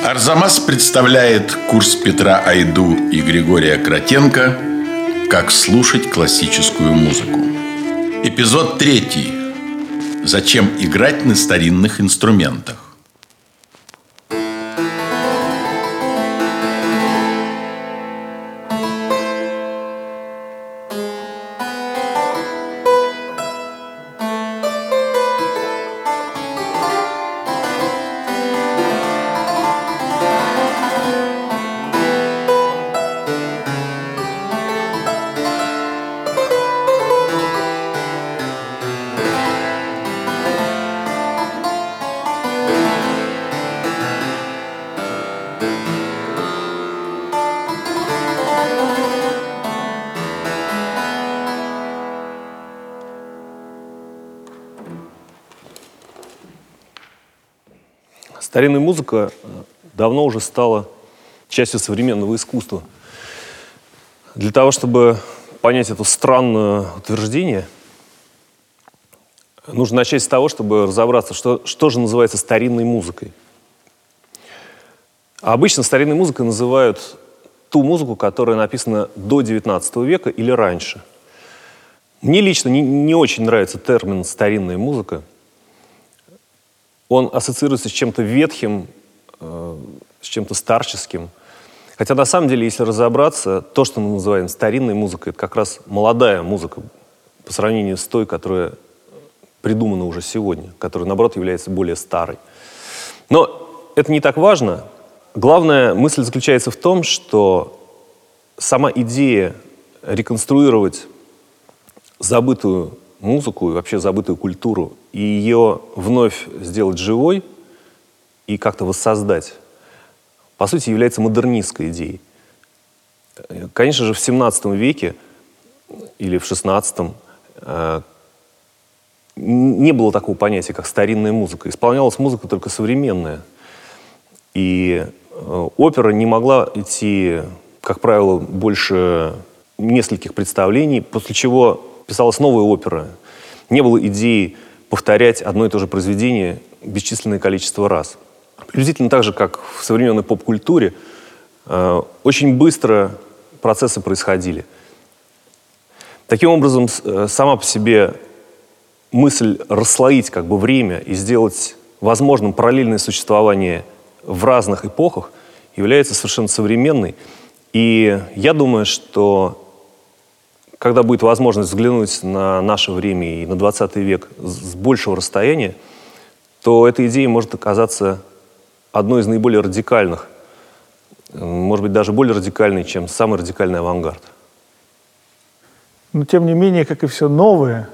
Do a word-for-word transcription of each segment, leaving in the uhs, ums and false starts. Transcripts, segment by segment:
Арзамас представляет курс Петра Айду и Григория Кротенко «Как слушать классическую музыку». Эпизод третий. Зачем играть на старинных инструментах? Старинная музыка давно уже стала частью современного искусства. Для того, чтобы понять это странное утверждение, нужно начать с того, чтобы разобраться, что, что же называется старинной музыкой. А обычно старинной музыкой называют ту музыку, которая написана до девятнадцатого века или раньше. Мне лично не, не очень нравится термин «старинная музыка». Он ассоциируется с чем-то ветхим, э, с чем-то старческим. Хотя на самом деле, если разобраться, то, что мы называем старинной музыкой, это как раз молодая музыка по сравнению с той, которая придумана уже сегодня, которая, наоборот, является более старой. Но это не так важно. Главная мысль заключается в том, что сама идея реконструировать забытую музыку и вообще забытую культуру, и ее вновь сделать живой и как-то воссоздать, по сути, является модернистской идеей. Конечно же, в семнадцатом веке или в шестнадцатом э, не было такого понятия, как старинная музыка. Исполнялась музыка только современная. И э, опера не могла идти, как правило, больше нескольких представлений, после чего писалась новая опера. Не было идеи повторять одно и то же произведение бесчисленное количество раз. Приблизительно так же, как в современной поп-культуре, э, очень быстро процессы происходили. Таким образом, э, сама по себе мысль расслоить как бы время и сделать возможным параллельное существование в разных эпохах является совершенно современной. И я думаю, что когда будет возможность взглянуть на наше время и на двадцатый век с большего расстояния, то эта идея может оказаться одной из наиболее радикальных, может быть, даже более радикальной, чем самый радикальный авангард. Но, тем не менее, как и все новое,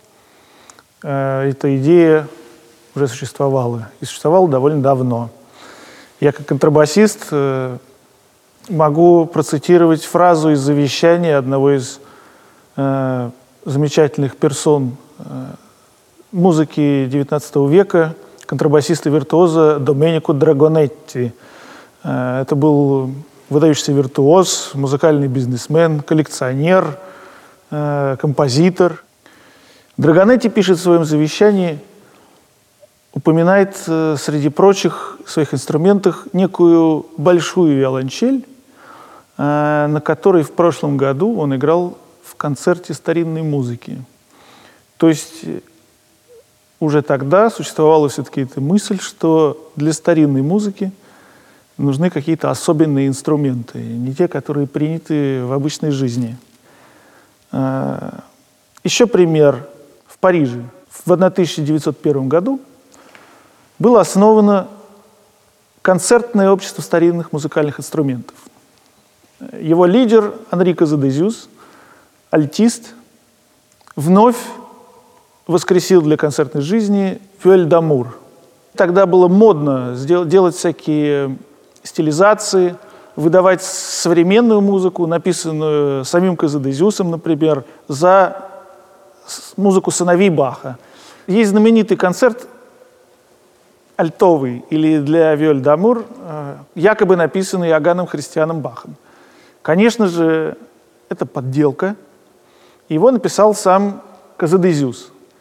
эта идея уже существовала. И существовала довольно давно. Я, как контрабасист, могу процитировать фразу из завещания одного из э, замечательных персон э, музыки девятнадцатого века, контрабасиста-виртуоза Доменико Драгонетти. Э, это был выдающийся виртуоз, музыкальный бизнесмен, коллекционер, э, композитор. Драгонетти пишет в своем завещании, упоминает э, среди прочих своих инструментах некую большую виолончель, э, на которой в прошлом году он играл в концерте старинной музыки. То есть уже тогда существовала все-таки эта мысль, что для старинной музыки нужны какие-то особенные инструменты, не те, которые приняты в обычной жизни. Э, еще пример. В Париже в тысяча девятьсот первом году было основано концертное общество старинных музыкальных инструментов. Его лидер Энрико Задезюс, альтист, вновь воскресил для концертной жизни виоль дамур. Тогда было модно делать всякие стилизации, выдавать современную музыку, написанную самим Казадезюсом, например, за музыку сыновей Баха. Есть знаменитый концерт альтовый или для виоль дамур, якобы написанный Иоганном Христианом Бахом. Конечно же, это подделка. Его написал сам Казадезюс.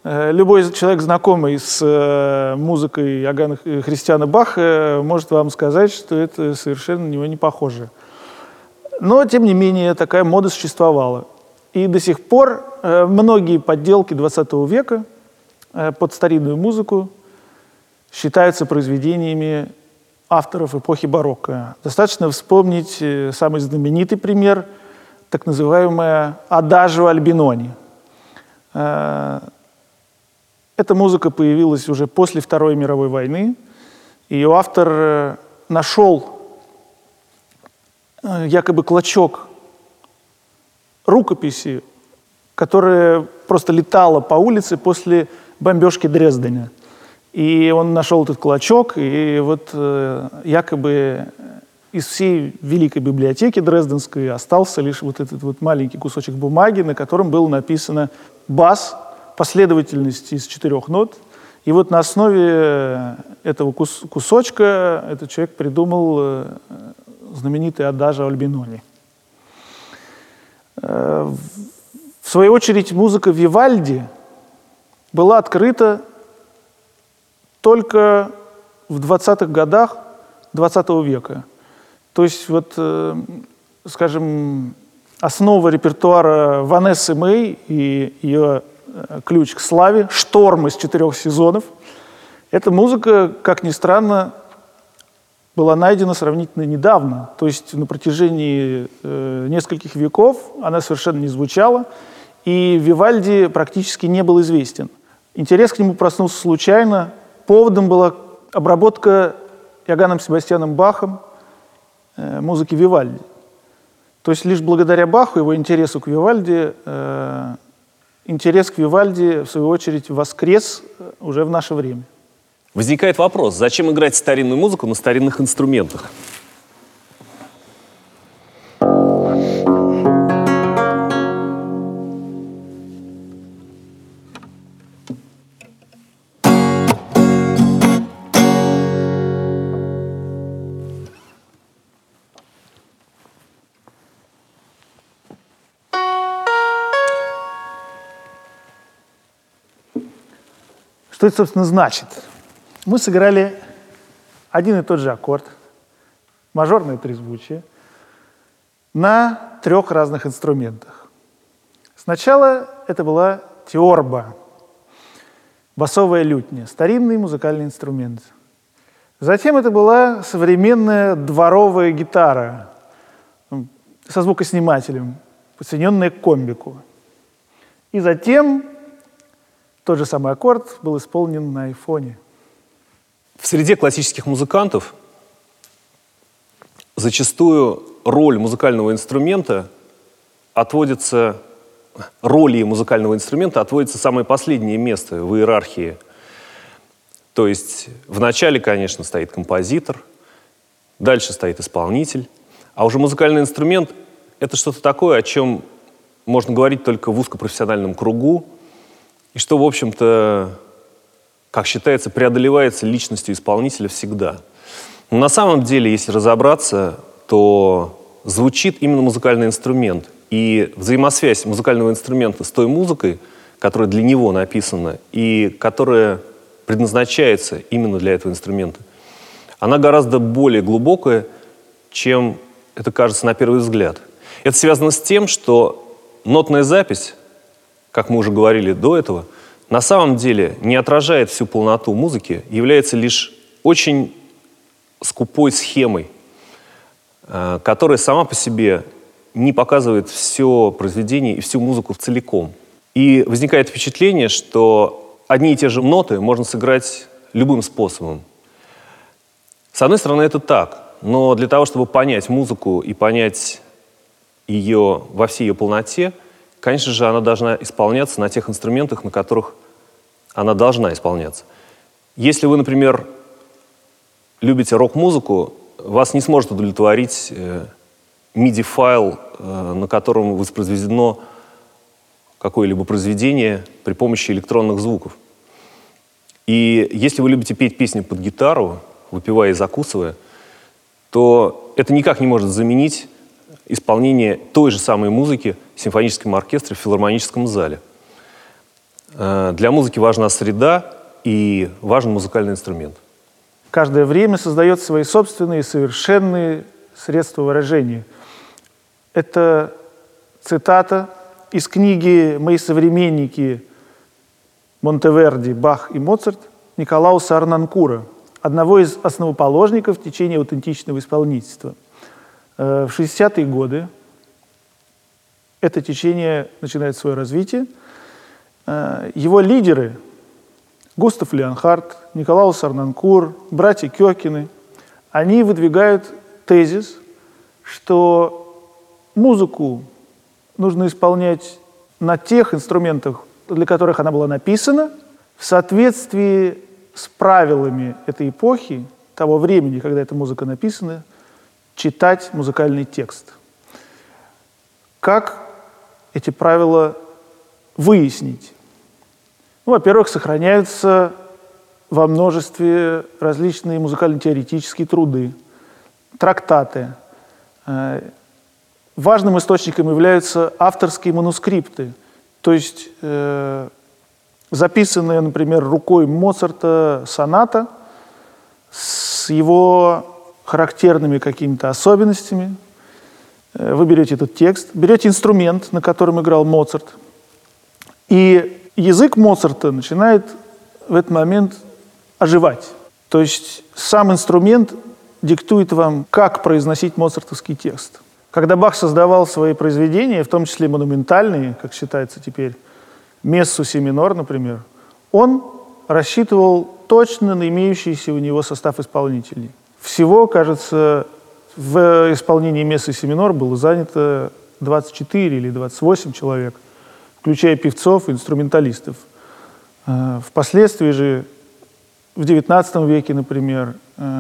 Любой человек, знакомый с музыкой Иоганна Христиана Баха, может вам сказать, что это совершенно на него не похоже. Но, тем не менее, такая мода существовала. И до сих пор многие подделки двадцатого века под старинную музыку считаются произведениями авторов эпохи барокко. Достаточно вспомнить самый знаменитый пример, так называемая «Адажио Альбинони». Эта музыка появилась уже после Второй мировой войны. Ее автор нашел якобы клочок рукописи, которая просто летала по улице после бомбежки Дрездена. И он нашел этот клочок, и вот якобы из всей великой библиотеки дрезденской остался лишь вот этот вот маленький кусочек бумаги, на котором было написано бас, последовательность из четырех нот. И вот на основе этого кус кусочка этот человек придумал знаменитый «Адажио Альбинони». В свою очередь, музыка Вивальди была открыта только в двадцатых годах двадцатого века. То есть, вот, скажем, основа репертуара Ванессы Мэй и ее ключ к славе, «Шторм» из четырех сезонов. Эта музыка, как ни странно, была найдена сравнительно недавно. То есть на протяжении э, нескольких веков она совершенно не звучала, и Вивальди практически не был известен. Интерес к нему проснулся случайно. Поводом была обработка Иоганном Себастьяном Бахом э, музыки Вивальди. То есть лишь благодаря Баху, его интересу к Вивальди, э, интерес к Вивальди, в свою очередь, воскрес уже в наше время. Возникает вопрос, зачем играть старинную музыку на старинных инструментах? Что это, собственно, значит? Мы сыграли один и тот же аккорд, мажорное трезвучие, на трех разных инструментах. Сначала это была теорба, басовая лютня, старинный музыкальный инструмент. Затем это была современная дворовая гитара со звукоснимателем, подсоединенная к комбику. И затем тот же самый аккорд был исполнен на айфоне. В среде классических музыкантов зачастую роль музыкального инструмента отводится, роли музыкального инструмента отводится самое последнее место в иерархии. То есть в начале, конечно, стоит композитор, дальше стоит исполнитель, а уже музыкальный инструмент — это что-то такое, о чем можно говорить только в узкопрофессиональном кругу, и что, в общем-то, как считается, преодолевается личностью исполнителя всегда. Но на самом деле, если разобраться, то звучит именно музыкальный инструмент. И взаимосвязь музыкального инструмента с той музыкой, которая для него написана и которая предназначается именно для этого инструмента, она гораздо более глубокая, чем это кажется на первый взгляд. Это связано с тем, что нотная запись, как мы уже говорили до этого, на самом деле не отражает всю полноту музыки, является лишь очень скупой схемой, которая сама по себе не показывает все произведение и всю музыку целиком. И возникает впечатление, что одни и те же ноты можно сыграть любым способом. С одной стороны, это так, но для того, чтобы понять музыку и понять ее во всей ее полноте, конечно же, она должна исполняться на тех инструментах, на которых она должна исполняться. Если вы, например, любите рок-музыку, вас не сможет удовлетворить э, миди-файл, э, на котором воспроизведено какое-либо произведение при помощи электронных звуков. И если вы любите петь песни под гитару, выпивая и закусывая, то это никак не может заменить исполнение той же самой музыки в симфоническом оркестре в филармоническом зале. Э, Для музыки важна среда и важен музыкальный инструмент. Каждое время создает свои собственные совершенные средства выражения. Это цитата из книги «Мои современники» Монтеверди, Бах и Моцарт Николауса Арнанкура, одного из основоположников течения аутентичного исполнительства. В шестидесятые годы это течение начинает свое развитие. Его лидеры Густав Леонхард, Николаус Арнанкур, братья Кёкины, они выдвигают тезис, что музыку нужно исполнять на тех инструментах, для которых она была написана, в соответствии с правилами этой эпохи, того времени, когда эта музыка написана, читать музыкальный текст. Как эти правила выяснить? Ну, во-первых, сохраняются во множестве различные музыкально-теоретические труды, трактаты. Важным источником являются авторские манускрипты, то есть э, записанная, например, рукой Моцарта соната с его характерными какими-то особенностями. Вы берете этот текст, берете инструмент, на котором играл Моцарт, и язык Моцарта начинает в этот момент оживать. То есть сам инструмент диктует вам, как произносить моцартовский текст. Когда Бах создавал свои произведения, в том числе монументальные, как считается теперь, мессу си минор, например, он рассчитывал точно на имеющийся у него состав исполнителей. Всего, кажется, в исполнении мессы си минор было занято двадцать четыре или двадцать восемь человек, включая певцов и инструменталистов. Впоследствии же, в девятнадцатом веке, например,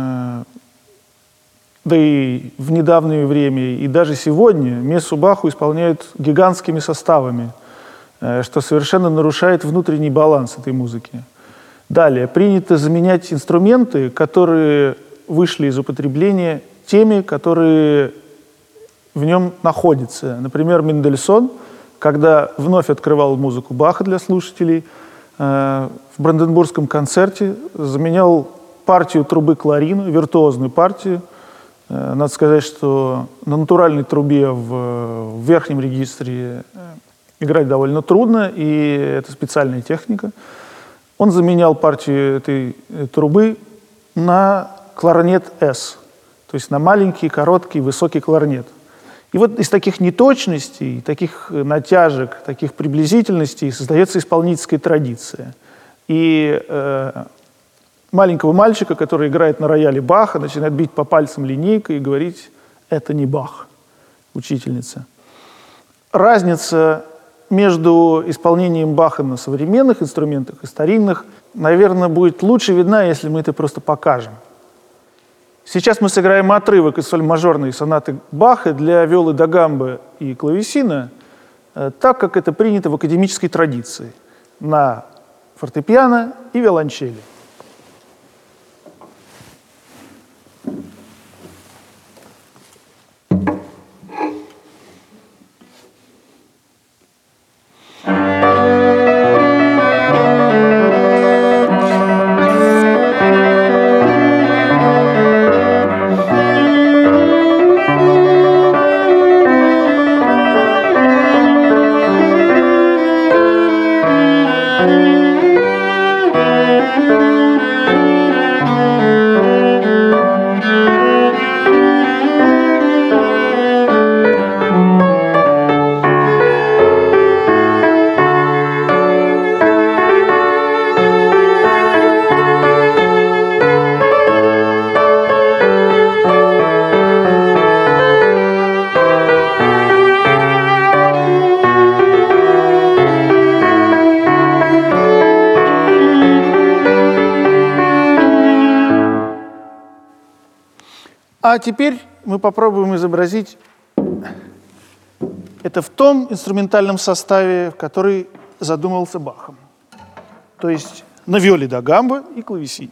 да и в недавнее время, и даже сегодня мессу Баху исполняют гигантскими составами, что совершенно нарушает внутренний баланс этой музыки. Далее, принято заменять инструменты, которые вышли из употребления, теми, которые в нем находятся. Например, Мендельсон, когда вновь открывал музыку Баха для слушателей, в Бранденбургском концерте заменял партию трубы кларина, виртуозную партию. Надо сказать, что на натуральной трубе в, в верхнем регистре играть довольно трудно, и это специальная техника. Он заменял партию этой трубы на кларнет С, то есть на маленький, короткий, высокий кларнет. И вот из таких неточностей, таких натяжек, таких приблизительностей создается исполнительская традиция. И э, маленького мальчика, который играет на рояле Баха, начинает бить по пальцам линейкой и говорить: «Это не Бах, учительница». Разница между исполнением Баха на современных инструментах и старинных, наверное, будет лучше видна, если мы это просто покажем. Сейчас мы сыграем отрывок из соль-мажорной сонаты Баха для виолы да гамбы и клавесина, так, как это принято в академической традиции, на фортепиано и виолончели. А теперь мы попробуем изобразить это в том инструментальном составе, в который задумывался Бахом. То есть на виоле да гамбы и клавесине.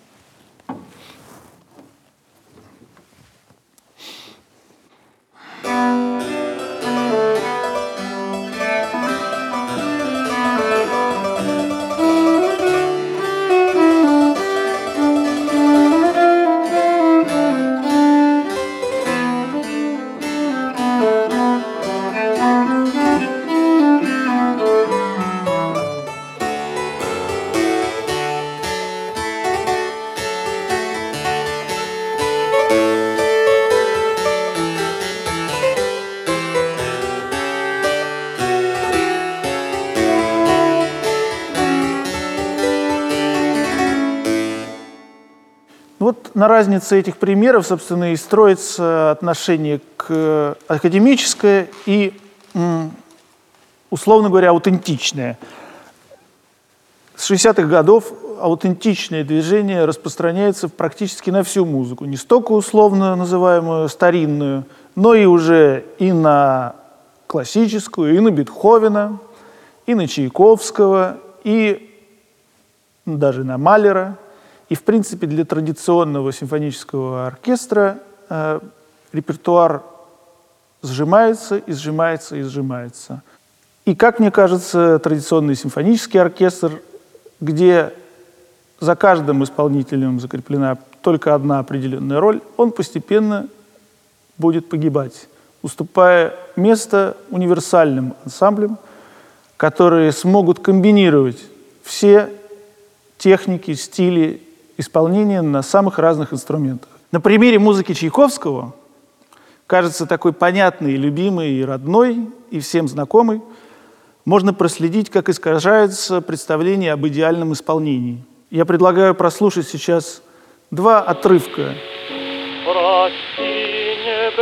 на разнице этих примеров, собственно, и строится отношение к академическое и, условно говоря, аутентичное. С шестидесятых годов аутентичное движение распространяется практически на всю музыку. Не столько условно называемую старинную, но и уже и на классическую, и на Бетховена, и на Чайковского, и даже на Малера. И, в принципе, для традиционного симфонического оркестра э, репертуар сжимается и сжимается и сжимается. И, как мне кажется, традиционный симфонический оркестр, где за каждым исполнителем закреплена только одна определенная роль, он постепенно будет погибать, уступая место универсальным ансамблям, которые смогут комбинировать все техники, стили исполнения на самых разных инструментах. На примере музыки Чайковского, кажется, такой понятный, любимый и родной, и всем знакомый, можно проследить, как искажается представление об идеальном исполнении. Я предлагаю прослушать сейчас два отрывка. Прости,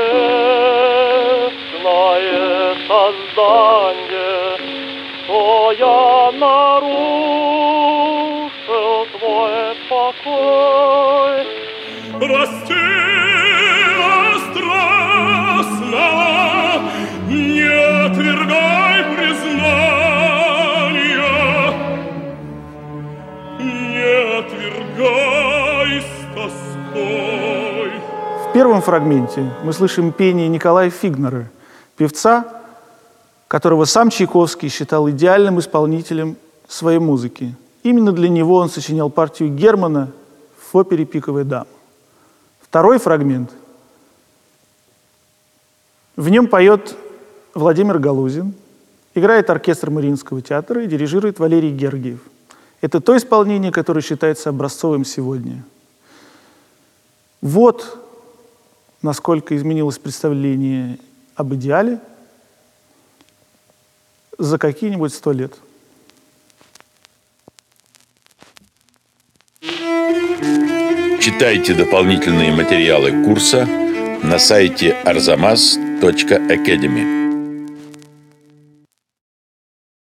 небесное создание, что я нарушил твой покой. Прости, страстного, не отвергай признания, не отвергай с тоской. В первом фрагменте мы слышим пение Николая Фигнера, певца, которого сам Чайковский считал идеальным исполнителем своей музыки. Именно для него он сочинял партию Германа в опере «Пиковая дама». Второй фрагмент. В нем поет Владимир Галузин, играет оркестр Мариинского театра и дирижирует Валерий Гергиев. Это то исполнение, которое считается образцовым сегодня. Вот насколько изменилось представление об идеале за какие-нибудь сто лет. Читайте дополнительные материалы курса на сайте арзамас точка академи.